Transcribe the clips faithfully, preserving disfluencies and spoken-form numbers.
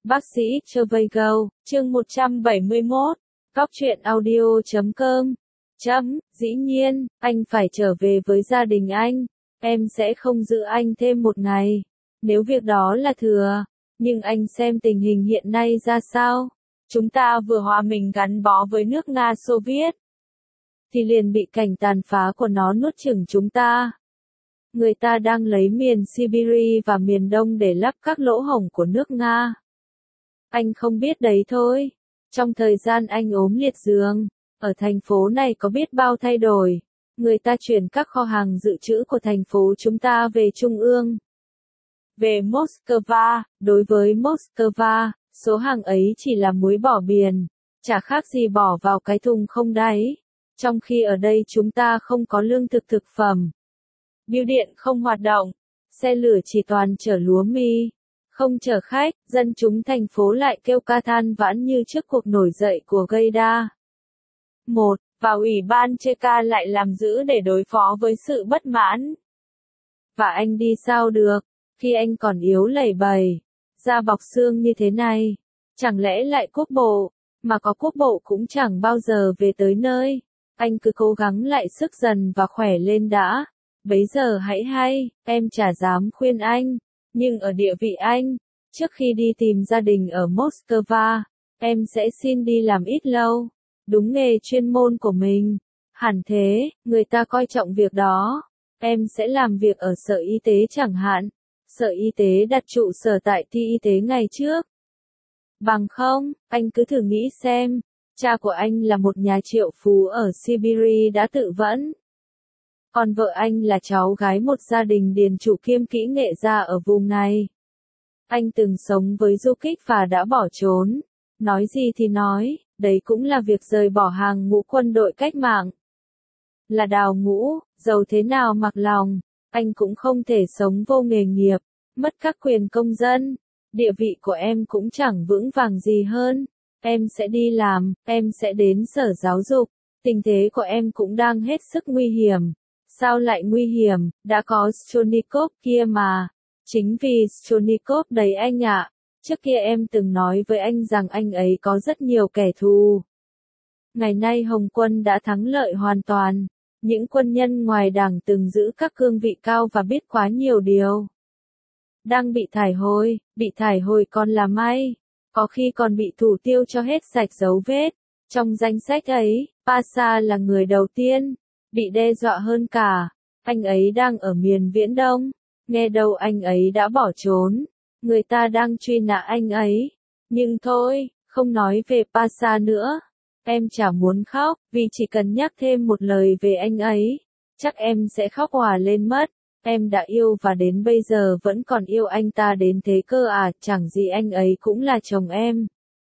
Bác sĩ Travago, chương một trăm bảy mươi mốt, Góc truyện audio chấm com. Chấm, dĩ nhiên, anh phải trở về với gia đình anh. Em sẽ không giữ anh thêm một ngày. Nếu việc đó là thừa. Nhưng anh xem tình hình hiện nay ra sao. Chúng ta vừa hòa mình gắn bó với nước Nga Xô Viết. Thì liền bị cảnh tàn phá của nó nuốt chửng chúng ta. Người ta đang lấy miền Siberia và miền Đông để lấp các lỗ hổng của nước Nga. Anh không biết đấy thôi. Trong thời gian anh ốm liệt giường, ở thành phố này có biết bao thay đổi. Người ta chuyển các kho hàng dự trữ của thành phố chúng ta về Trung ương. Về Moscow, đối với Moscow, số hàng ấy chỉ là muối bỏ biển, chả khác gì bỏ vào cái thùng không đáy. Trong khi ở đây chúng ta không có lương thực thực phẩm. Bưu điện không hoạt động, xe lửa chỉ toàn chở lúa mì, không chở khách, dân chúng thành phố lại kêu ca than vãn như trước cuộc nổi dậy của Gaida. một. Và Ủy ban Cheka lại làm giữ để đối phó với sự bất mãn. Và anh đi sao được, khi anh còn yếu lẩy bẩy, da bọc xương như thế này, chẳng lẽ lại quốc bộ, mà có quốc bộ cũng chẳng bao giờ về tới nơi. Anh cứ cố gắng lại sức dần và khỏe lên đã. Bấy giờ hãy hay, em chả dám khuyên anh, nhưng ở địa vị anh, trước khi đi tìm gia đình ở Moscow, em sẽ xin đi làm ít lâu, đúng nghề chuyên môn của mình. Hẳn thế, người ta coi trọng việc đó. Em sẽ làm việc ở sở y tế chẳng hạn. Sở y tế đặt trụ sở tại ty y tế ngày trước. Bằng không, anh cứ thử nghĩ xem, cha của anh là một nhà triệu phú ở Siberia đã tự vẫn. Còn vợ anh là cháu gái một gia đình điền chủ kiêm kỹ nghệ gia ở vùng này. Anh từng sống với du kích và đã bỏ trốn. Nói gì thì nói, đấy cũng là việc rời bỏ hàng ngũ quân đội cách mạng. Là đào ngũ, giàu thế nào mặc lòng, anh cũng không thể sống vô nghề nghiệp, mất các quyền công dân. Địa vị của em cũng chẳng vững vàng gì hơn. Em sẽ đi làm, em sẽ đến sở giáo dục. Tình thế của em cũng đang hết sức nguy hiểm. Sao lại nguy hiểm, đã có Stonikov kia mà. Chính vì Stonikov đấy anh ạ. Trước kia em từng nói với anh rằng anh ấy có rất nhiều kẻ thù. Ngày nay Hồng quân đã thắng lợi hoàn toàn. Những quân nhân ngoài đảng từng giữ các cương vị cao và biết quá nhiều điều. Đang bị thải hồi, bị thải hồi còn là may. Có khi còn bị thủ tiêu cho hết sạch dấu vết. Trong danh sách ấy, Pasha là người đầu tiên. Bị đe dọa hơn cả. Anh ấy đang ở miền Viễn Đông. Nghe đâu anh ấy đã bỏ trốn. Người ta đang truy nã anh ấy. Nhưng thôi, không nói về Pasha nữa. Em chả muốn khóc, vì chỉ cần nhắc thêm một lời về anh ấy, chắc em sẽ khóc òa lên mất. Em đã yêu và đến bây giờ vẫn còn yêu anh ta đến thế cơ à, chẳng gì anh ấy cũng là chồng em.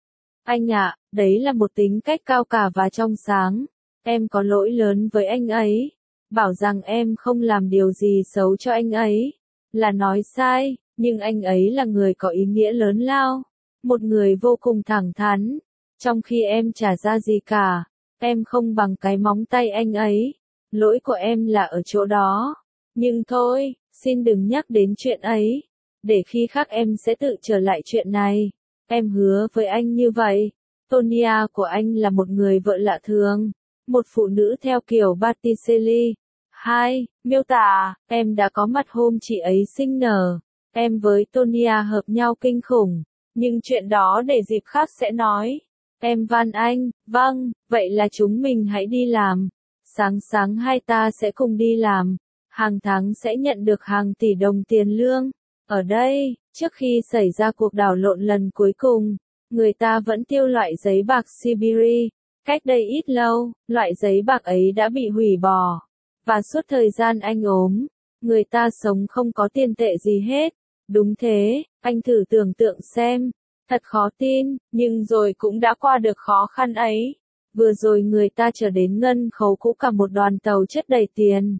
Anh ạ, đấy là một tính cách cao cả và trong sáng. Em có lỗi lớn với anh ấy. Bảo rằng em không làm điều gì xấu cho anh ấy, là nói sai, nhưng anh ấy là người có ý nghĩa lớn lao. Một người vô cùng thẳng thắn. Trong khi em chả ra gì cả, em không bằng cái móng tay anh ấy. Lỗi của em là ở chỗ đó. Nhưng thôi, xin đừng nhắc đến chuyện ấy. Để khi khác em sẽ tự trở lại chuyện này. Em hứa với anh như vậy. Tonia của anh là một người vợ lạ thường. Một phụ nữ theo kiểu Botticelli. Hai, miêu tả, em đã có mặt hôm chị ấy sinh nở. Em với Tonia hợp nhau kinh khủng. Nhưng chuyện đó để dịp khác sẽ nói. Em van anh, vâng, vậy là chúng mình hãy đi làm. Sáng sáng hai ta sẽ cùng đi làm. Hàng tháng sẽ nhận được hàng tỷ đồng tiền lương. Ở đây, trước khi xảy ra cuộc đảo lộn lần cuối cùng, người ta vẫn tiêu loại giấy bạc Siberia. Cách đây ít lâu, loại giấy bạc ấy đã bị hủy bỏ. Và suốt thời gian anh ốm, người ta sống không có tiền tệ gì hết. Đúng thế, anh thử tưởng tượng xem. Thật khó tin, nhưng rồi cũng đã qua được khó khăn ấy. Vừa rồi người ta trở đến ngân khấu cũ cả một đoàn tàu chất đầy tiền.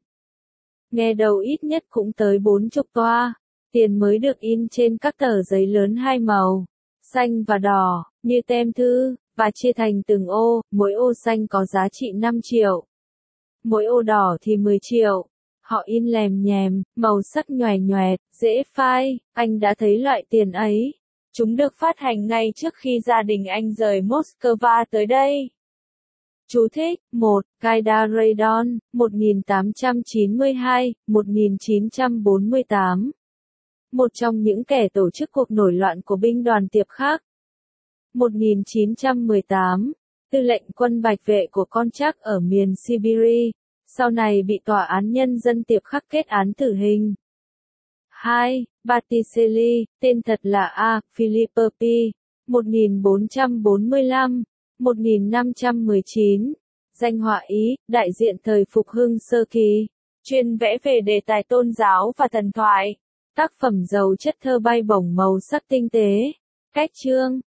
Nghe đầu ít nhất cũng tới bốn chục toa. Tiền mới được in trên các tờ giấy lớn hai màu, xanh và đỏ, như tem thư, và chia thành từng ô, mỗi ô xanh có giá trị năm triệu. Mỗi ô đỏ thì mười triệu. Họ in lèm nhèm, màu sắc nhòe nhòe, dễ phai, anh đã thấy loại tiền ấy. Chúng được phát hành ngay trước khi gia đình anh rời Moscow tới đây. Chú thích: một. Qaida Radon, một nghìn tám trăm chín mươi hai đến một nghìn chín trăm bốn mươi tám. Một trong những kẻ tổ chức cuộc nổi loạn của binh đoàn Tiệp Khắc. một nghìn chín trăm mười tám. Tư lệnh quân Bạch Vệ của Kolchak ở miền Siberia, sau này bị tòa án nhân dân Tiệp Khắc kết án tử hình. hai. Botticelli, tên thật là A. Filippo P. một nghìn bốn trăm bốn mươi lăm đến một nghìn năm trăm mười chín. Danh họa Ý, đại diện thời Phục Hưng sơ kỳ, chuyên vẽ về đề tài tôn giáo và thần thoại. Tác phẩm giàu chất thơ bay bổng màu sắc tinh tế. Cách chương